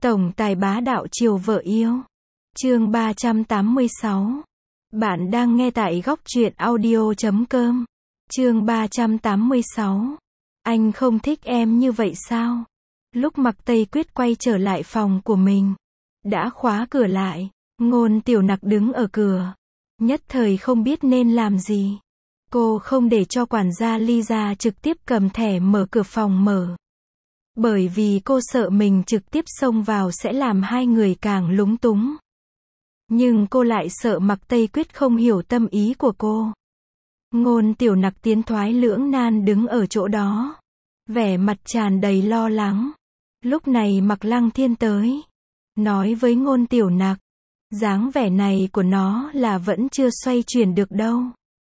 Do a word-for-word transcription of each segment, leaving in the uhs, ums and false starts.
Tổng tài bá đạo chiều vợ yêu. Chương ba trăm tám mươi sáu. Bạn đang nghe tại góc truyện audio chấm com. Chương ba trăm tám mươi sáu. Anh không thích em như vậy sao? Lúc Mạc Tây Quyết quay trở lại phòng của mình, đã khóa cửa lại, Ngôn Tiểu Nặc đứng ở cửa, nhất thời không biết nên làm gì. Cô không để cho quản gia Ly ra trực tiếp cầm thẻ mở cửa phòng mở. Bởi vì cô sợ mình trực tiếp xông vào sẽ làm hai người càng lúng túng. Nhưng cô lại sợ Mạc Tây Quyết không hiểu tâm ý của cô. Ngôn Tiểu Nặc tiến thoái lưỡng nan đứng ở chỗ đó, vẻ mặt tràn đầy lo lắng. Lúc này Mạc Lăng Thiên tới, nói với Ngôn Tiểu Nặc, dáng vẻ này của nó là vẫn chưa xoay chuyển được đâu.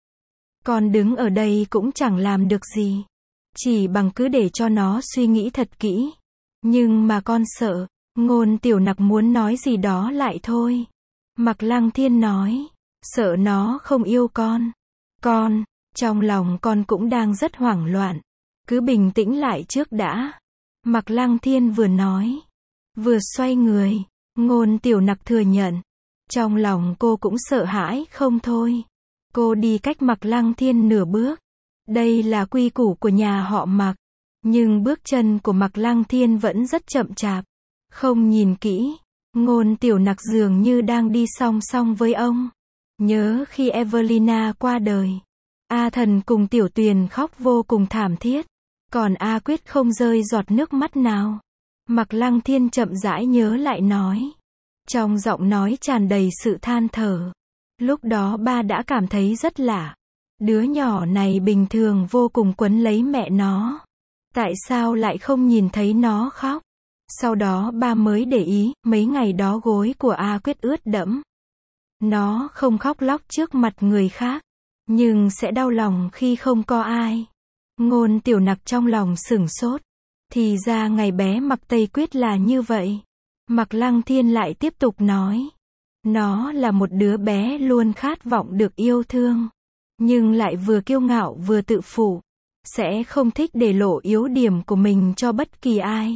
Con đứng ở đây cũng chẳng làm được gì, chỉ bằng cứ để cho nó suy nghĩ thật kỹ. Nhưng mà con sợ. Ngôn Tiểu Nặc muốn nói gì đó lại thôi. Mạc Lăng Thiên nói, sợ nó không yêu con. Con, trong lòng con cũng đang rất hoảng loạn, cứ bình tĩnh lại trước đã. Mạc Lăng Thiên vừa nói, vừa xoay người. Ngôn Tiểu Nặc thừa nhận, trong lòng cô cũng sợ hãi không thôi. Cô đi cách Mạc Lăng Thiên nửa bước. Đây là quy củ của nhà họ Mạc, nhưng bước chân của Mạc Lăng Thiên vẫn rất chậm chạp. Không nhìn kỹ, Ngôn Tiểu Nặc dường như đang đi song song với ông. Nhớ khi Evelina qua đời, A Thần cùng Tiểu Tuyền khóc vô cùng thảm thiết, còn A Quyết không rơi giọt nước mắt nào. Mạc Lăng Thiên chậm rãi nhớ lại nói, trong giọng nói tràn đầy sự than thở. Lúc đó ba đã cảm thấy rất lạ. Đứa nhỏ này bình thường vô cùng quấn lấy mẹ nó, tại sao lại không nhìn thấy nó khóc? Sau đó ba mới để ý, mấy ngày đó gối của A Quyết ướt đẫm. Nó không khóc lóc trước mặt người khác, nhưng sẽ đau lòng khi không có ai. Ngôn Tiểu Nặc trong lòng sửng sốt. Thì ra ngày bé Mạc Tây Quyết là như vậy. Mạc Lăng Thiên lại tiếp tục nói, nó là một đứa bé luôn khát vọng được yêu thương, nhưng lại vừa kiêu ngạo vừa tự phụ, sẽ không thích để lộ yếu điểm của mình cho bất kỳ ai.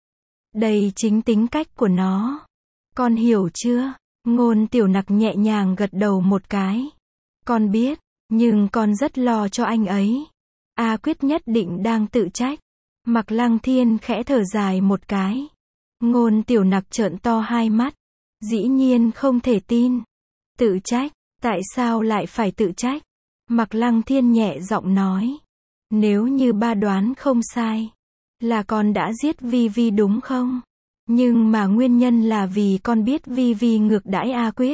Đây chính tính cách của nó. Con hiểu chưa? Ngôn Tiểu Nặc nhẹ nhàng gật đầu một cái. Con biết, nhưng con rất lo cho anh ấy. A Quyết nhất định đang tự trách. Mạc Lăng Thiên khẽ thở dài một cái. Ngôn Tiểu Nặc trợn to hai mắt, dĩ nhiên không thể tin. Tự trách? Tại sao lại phải tự trách? Mạc Lăng Thiên nhẹ giọng nói, nếu như ba đoán không sai, là con đã giết Vi Vi đúng không? Nhưng mà nguyên nhân là vì con biết Vi Vi ngược đãi A Quyết.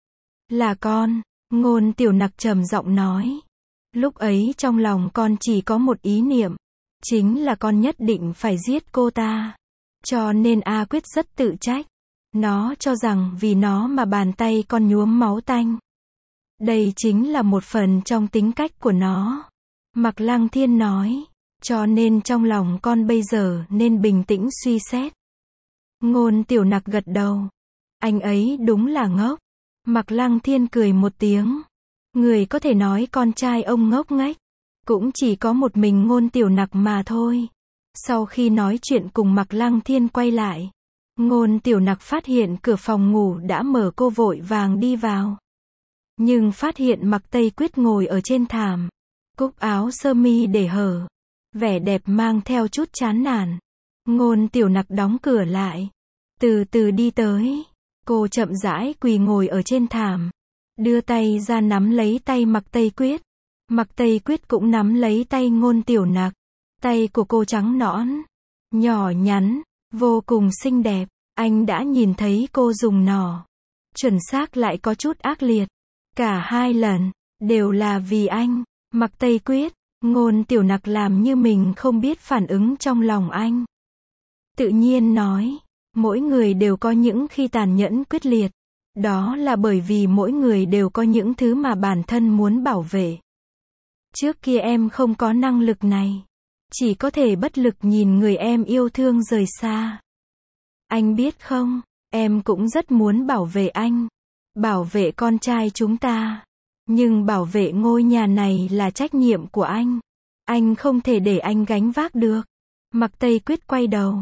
Là con. Ngôn Tiểu Nặc trầm giọng nói, lúc ấy trong lòng con chỉ có một ý niệm, chính là con nhất định phải giết cô ta. Cho nên A Quyết rất tự trách. Nó cho rằng vì nó mà bàn tay con nhuốm máu tanh. Đây chính là một phần trong tính cách của nó. Mạc Lăng Thiên nói, cho nên trong lòng con bây giờ nên bình tĩnh suy xét. Ngôn Tiểu Nặc gật đầu. Anh ấy đúng là ngốc. Mạc Lăng Thiên cười một tiếng. Người có thể nói con trai ông ngốc nghếch, cũng chỉ có một mình Ngôn Tiểu Nặc mà thôi. Sau khi nói chuyện cùng Mạc Lăng Thiên quay lại, Ngôn Tiểu Nặc phát hiện cửa phòng ngủ đã mở, cô vội vàng đi vào. Nhưng phát hiện Mạc Tây Quyết ngồi ở trên thảm, cúc áo sơ mi để hở, vẻ đẹp mang theo chút chán nản. Ngôn Tiểu Nặc đóng cửa lại, từ từ đi tới. Cô chậm rãi quỳ ngồi ở trên thảm, đưa tay ra nắm lấy tay Mạc Tây Quyết. Mạc Tây Quyết cũng nắm lấy tay Ngôn Tiểu Nặc. Tay của cô trắng nõn, nhỏ nhắn, vô cùng xinh đẹp. Anh đã nhìn thấy cô dùng nỏ, chuẩn xác lại có chút ác liệt. Cả hai lần, đều là vì anh. Mạc Tây Quyết, Ngôn Tiểu Nặc làm như mình không biết phản ứng trong lòng anh. Tự nhiên nói, mỗi người đều có những khi tàn nhẫn quyết liệt. Đó là bởi vì mỗi người đều có những thứ mà bản thân muốn bảo vệ. Trước kia em không có năng lực này, chỉ có thể bất lực nhìn người em yêu thương rời xa. Anh biết không, em cũng rất muốn bảo vệ anh, bảo vệ con trai chúng ta. Nhưng bảo vệ ngôi nhà này là trách nhiệm của anh. Anh không thể để anh gánh vác được. Mạc Tây Quyết quay đầu,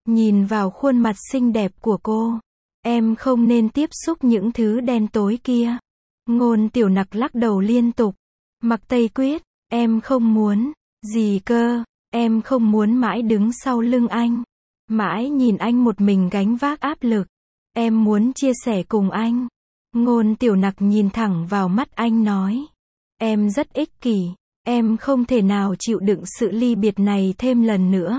Nhìn vào khuôn mặt xinh đẹp của cô. Em không nên tiếp xúc những thứ đen tối kia. Ngôn Tiểu Nặc lắc đầu liên tục. Mạc Tây Quyết, em không muốn. Gì cơ, em không muốn mãi đứng sau lưng anh. Mãi nhìn anh một mình gánh vác áp lực. Em muốn chia sẻ cùng anh. Ngôn Tiểu Nặc nhìn thẳng vào mắt anh nói. Em rất ích kỷ. Em không thể nào chịu đựng sự ly biệt này thêm lần nữa.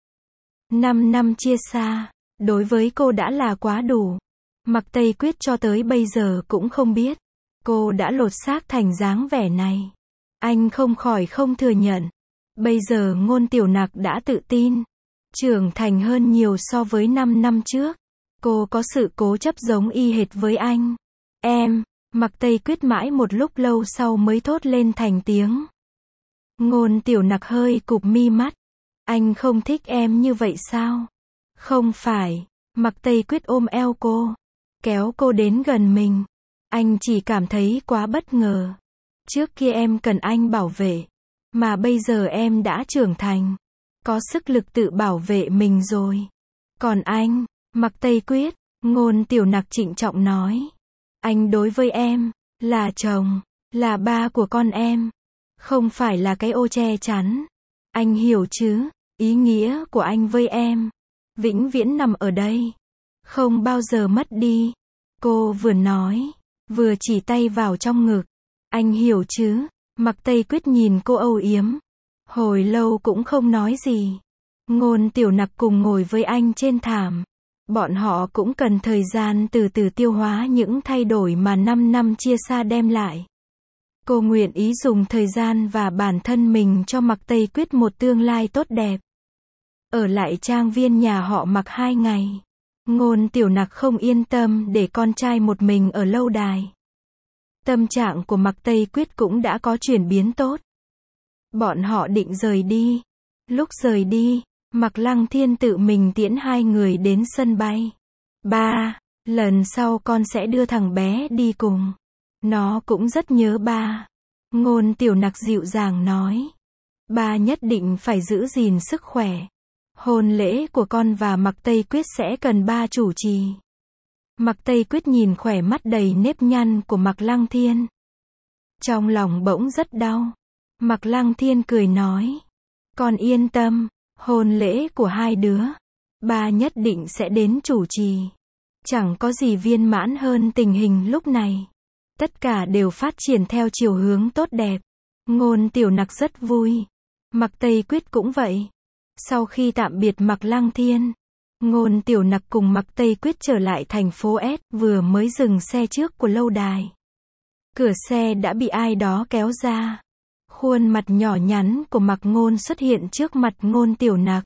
Năm năm chia xa, đối với cô đã là quá đủ. Mạc Tây Quyết cho tới bây giờ cũng không biết. Cô đã lột xác thành dáng vẻ này. Anh không khỏi không thừa nhận. Bây giờ Ngôn Tiểu Nặc đã tự tin. Trưởng thành hơn nhiều so với năm năm trước. Cô có sự cố chấp giống y hệt với anh. Em, Mạc Tây Quyết mãi một lúc lâu sau mới thốt lên thành tiếng. Ngôn Tiểu Nặc hơi cụp mi mắt. Anh không thích em như vậy sao? Không phải. Mạc Tây Quyết ôm eo cô. Kéo cô đến gần mình. Anh chỉ cảm thấy quá bất ngờ. Trước kia em cần anh bảo vệ. Mà bây giờ em đã trưởng thành. Có sức lực tự bảo vệ mình rồi. Còn anh, Mạc Tây Quyết, Ngôn Tiểu Nặc trịnh trọng nói. Anh đối với em, là chồng, là ba của con em. Không phải là cái ô che chắn. Anh hiểu chứ, ý nghĩa của anh với em. Vĩnh viễn nằm ở đây. Không bao giờ mất đi. Cô vừa nói, vừa chỉ tay vào trong ngực. Anh hiểu chứ, Mạc Tây Quyết nhìn cô âu yếm. Hồi lâu cũng không nói gì. Ngôn Tiểu Nặc cùng ngồi với anh trên thảm. Bọn họ cũng cần thời gian từ từ tiêu hóa những thay đổi mà năm năm chia xa đem lại. Cô nguyện ý dùng thời gian và bản thân mình cho Mạc Tây Quyết một tương lai tốt đẹp. Ở lại trang viên nhà họ Mạc hai ngày. Ngôn Tiểu Nặc không yên tâm để con trai một mình ở lâu đài. Tâm trạng của Mạc Tây Quyết cũng đã có chuyển biến tốt. Bọn họ định rời đi. Lúc rời đi, Mạc Lăng Thiên tự mình tiễn hai người đến sân bay. Ba, lần sau con sẽ đưa thằng bé đi cùng. Nó cũng rất nhớ ba. Ngôn Tiểu Nặc dịu dàng nói. Ba nhất định phải giữ gìn sức khỏe. Hôn lễ của con và Mạc Tây Quyết sẽ cần ba chủ trì. Mạc Tây Quyết nhìn khỏe mắt đầy nếp nhăn của Mạc Lăng Thiên. Trong lòng bỗng rất đau. Mạc Lăng Thiên cười nói. Con yên tâm, hôn lễ của hai đứa, ba nhất định sẽ đến chủ trì. Chẳng có gì viên mãn hơn tình hình lúc này. Tất cả đều phát triển theo chiều hướng tốt đẹp. Ngôn Tiểu Nặc rất vui. Mạc Tây Quyết cũng vậy. Sau khi tạm biệt Mạc Lăng Thiên, Ngôn Tiểu Nặc cùng Mạc Tây Quyết trở lại thành phố S, vừa mới dừng xe trước của lâu đài. Cửa xe đã bị ai đó kéo ra. Khuôn mặt nhỏ nhắn của Mạc Ngôn xuất hiện trước mặt Ngôn Tiểu Nặc.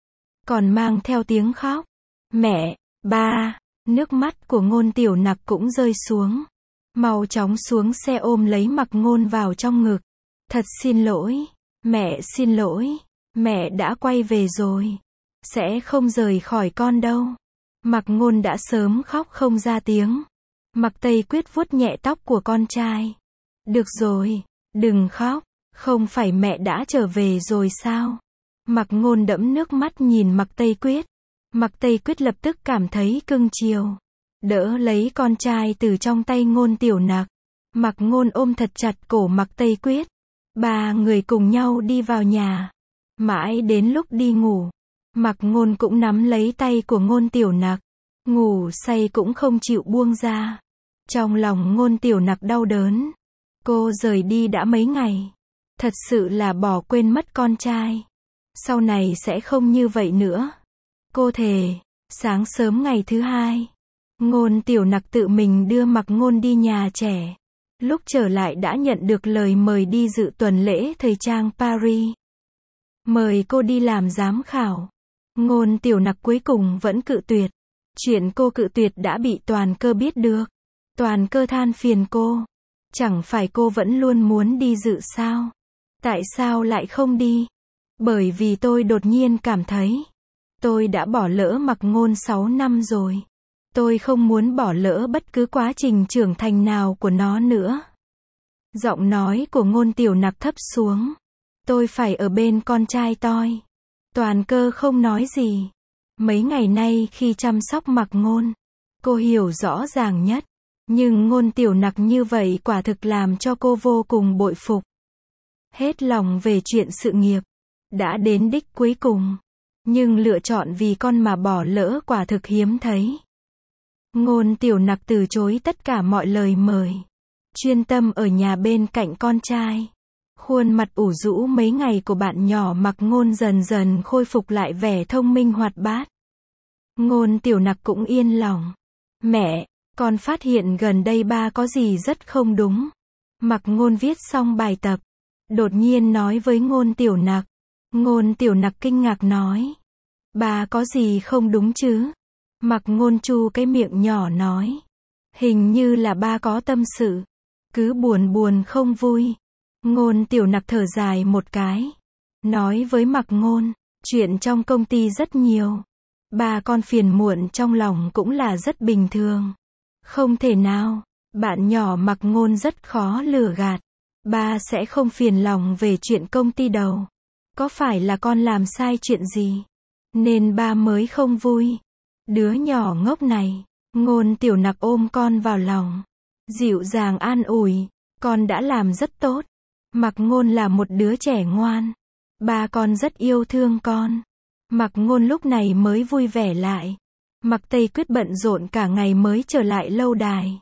Còn mang theo tiếng khóc. Mẹ, ba, nước mắt của Ngôn Tiểu Nặc cũng rơi xuống. Mau chóng xuống xe ôm lấy Mạc Ngôn vào trong ngực. Thật xin lỗi, mẹ xin lỗi, mẹ đã quay về rồi. Sẽ không rời khỏi con đâu. Mạc Ngôn đã sớm khóc không ra tiếng. Mạc Tây Quyết vuốt nhẹ tóc của con trai. Được rồi, đừng khóc, không phải mẹ đã trở về rồi sao? Mạc Ngôn đẫm nước mắt nhìn Mạc Tây Quyết. Mạc Tây Quyết lập tức cảm thấy cưng chiều. Đỡ lấy con trai từ trong tay Ngôn Tiểu Nặc. Mạc Ngôn ôm thật chặt cổ Mạc Tây Quyết. Ba người cùng nhau đi vào nhà. Mãi đến lúc đi ngủ, Mạc Ngôn cũng nắm lấy tay của Ngôn Tiểu Nặc. Ngủ say cũng không chịu buông ra. Trong lòng Ngôn Tiểu Nặc đau đớn. Cô rời đi đã mấy ngày. Thật sự là bỏ quên mất con trai. Sau này sẽ không như vậy nữa. Cô thề. Sáng sớm ngày thứ hai, Ngôn Tiểu Nặc tự mình đưa Mạc Ngôn đi nhà trẻ. Lúc trở lại đã nhận được lời mời đi dự tuần lễ thời trang Paris. Mời cô đi làm giám khảo. Ngôn Tiểu Nặc cuối cùng vẫn cự tuyệt. Chuyện cô cự tuyệt đã bị Toàn Cơ biết được. Toàn Cơ than phiền cô. Chẳng phải cô vẫn luôn muốn đi dự sao? Tại sao lại không đi? Bởi vì tôi đột nhiên cảm thấy tôi đã bỏ lỡ Mạc Ngôn sáu năm rồi. Tôi không muốn bỏ lỡ bất cứ quá trình trưởng thành nào của nó nữa. Giọng nói của Ngôn Tiểu Nặc thấp xuống. Tôi phải ở bên con trai tôi. Toàn Cơ không nói gì. Mấy ngày nay khi chăm sóc Mạc Ngôn, cô hiểu rõ ràng nhất. Nhưng Ngôn Tiểu Nặc như vậy quả thực làm cho cô vô cùng bội phục. Hết lòng về chuyện sự nghiệp. Đã đến đích cuối cùng. Nhưng lựa chọn vì con mà bỏ lỡ quả thực hiếm thấy. Ngôn Tiểu Nặc từ chối tất cả mọi lời mời. Chuyên tâm ở nhà bên cạnh con trai. Khuôn mặt ủ rũ mấy ngày của bạn nhỏ Mạc Ngôn dần dần khôi phục lại vẻ thông minh hoạt bát. Ngôn Tiểu Nặc cũng yên lòng. Mẹ, con phát hiện gần đây ba có gì rất không đúng. Mạc Ngôn viết xong bài tập. Đột nhiên nói với Ngôn Tiểu Nặc. Ngôn Tiểu Nặc kinh ngạc nói. Ba có gì không đúng chứ? Mạc Ngôn chu cái miệng nhỏ nói. Hình như là ba có tâm sự. Cứ buồn buồn không vui. Ngôn Tiểu Nặc thở dài một cái. Nói với Mạc Ngôn. Chuyện trong công ty rất nhiều. Ba con phiền muộn trong lòng cũng là rất bình thường. Không thể nào. Bạn nhỏ Mạc Ngôn rất khó lừa gạt. Ba sẽ không phiền lòng về chuyện công ty đâu. Có phải là con làm sai chuyện gì? Nên ba mới không vui. Đứa nhỏ ngốc này. Ngôn Tiểu Nặc ôm con vào lòng. Dịu dàng an ủi. Con đã làm rất tốt. Mạc Ngôn là một đứa trẻ ngoan. Ba con rất yêu thương con. Mạc Ngôn lúc này mới vui vẻ lại. Mạc Tây Quyết bận rộn cả ngày mới trở lại lâu đài.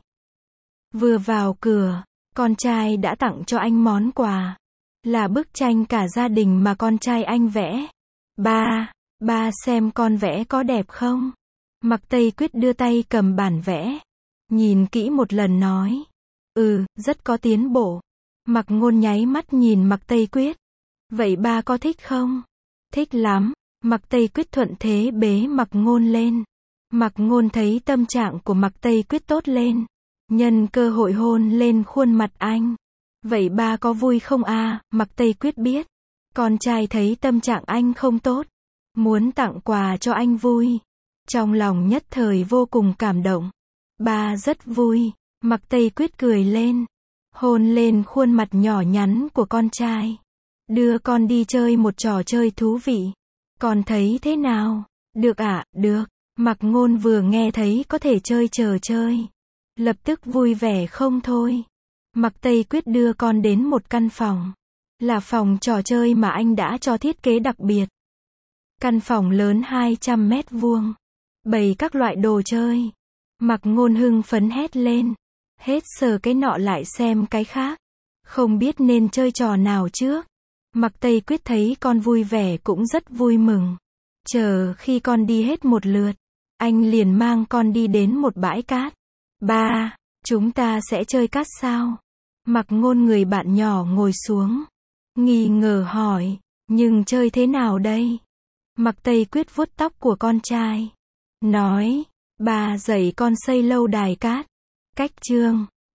Vừa vào cửa, con trai đã tặng cho anh món quà. Là bức tranh cả gia đình mà con trai anh vẽ. Ba, ba xem con vẽ có đẹp không? Mạc Tây Quyết đưa tay cầm bản vẽ. Nhìn kỹ một lần nói. Ừ, rất có tiến bộ. Mạc Ngôn nháy mắt nhìn Mạc Tây Quyết. Vậy ba có thích không? Thích lắm. Mạc Tây Quyết thuận thế bế Mạc Ngôn lên. Mạc Ngôn thấy tâm trạng của Mạc Tây Quyết tốt lên. Nhân cơ hội hôn lên khuôn mặt anh. Vậy ba có vui không à? Mạc Tây Quyết biết. Con trai thấy tâm trạng anh không tốt. Muốn tặng quà cho anh vui. Trong lòng nhất thời vô cùng cảm động. Ba rất vui. Mạc Tây Quyết cười lên. Hôn lên khuôn mặt nhỏ nhắn của con trai. Đưa con đi chơi một trò chơi thú vị. Con thấy thế nào? Được ạ, à? Được. Mạc Ngôn vừa nghe thấy có thể chơi trò chơi. Lập tức vui vẻ không thôi. Mạc Tây Quyết đưa con đến một căn phòng. Là phòng trò chơi mà anh đã cho thiết kế đặc biệt. Căn phòng lớn hai trăm mét vuông. Bày các loại đồ chơi. Mạc Ngôn hưng phấn hét lên. Hết sờ cái nọ lại xem cái khác. Không biết nên chơi trò nào trước. Mạc Tây Quyết thấy con vui vẻ cũng rất vui mừng. Chờ khi con đi hết một lượt. Anh liền mang con đi đến một bãi cát. Ba, chúng ta sẽ chơi cát sao? Mạc Ngôn người bạn nhỏ ngồi xuống. Nghi ngờ hỏi. Nhưng chơi thế nào đây? Mạc Tây Quyết vuốt tóc của con trai. Nói. Ba dạy con xây lâu đài cát. Cách chương.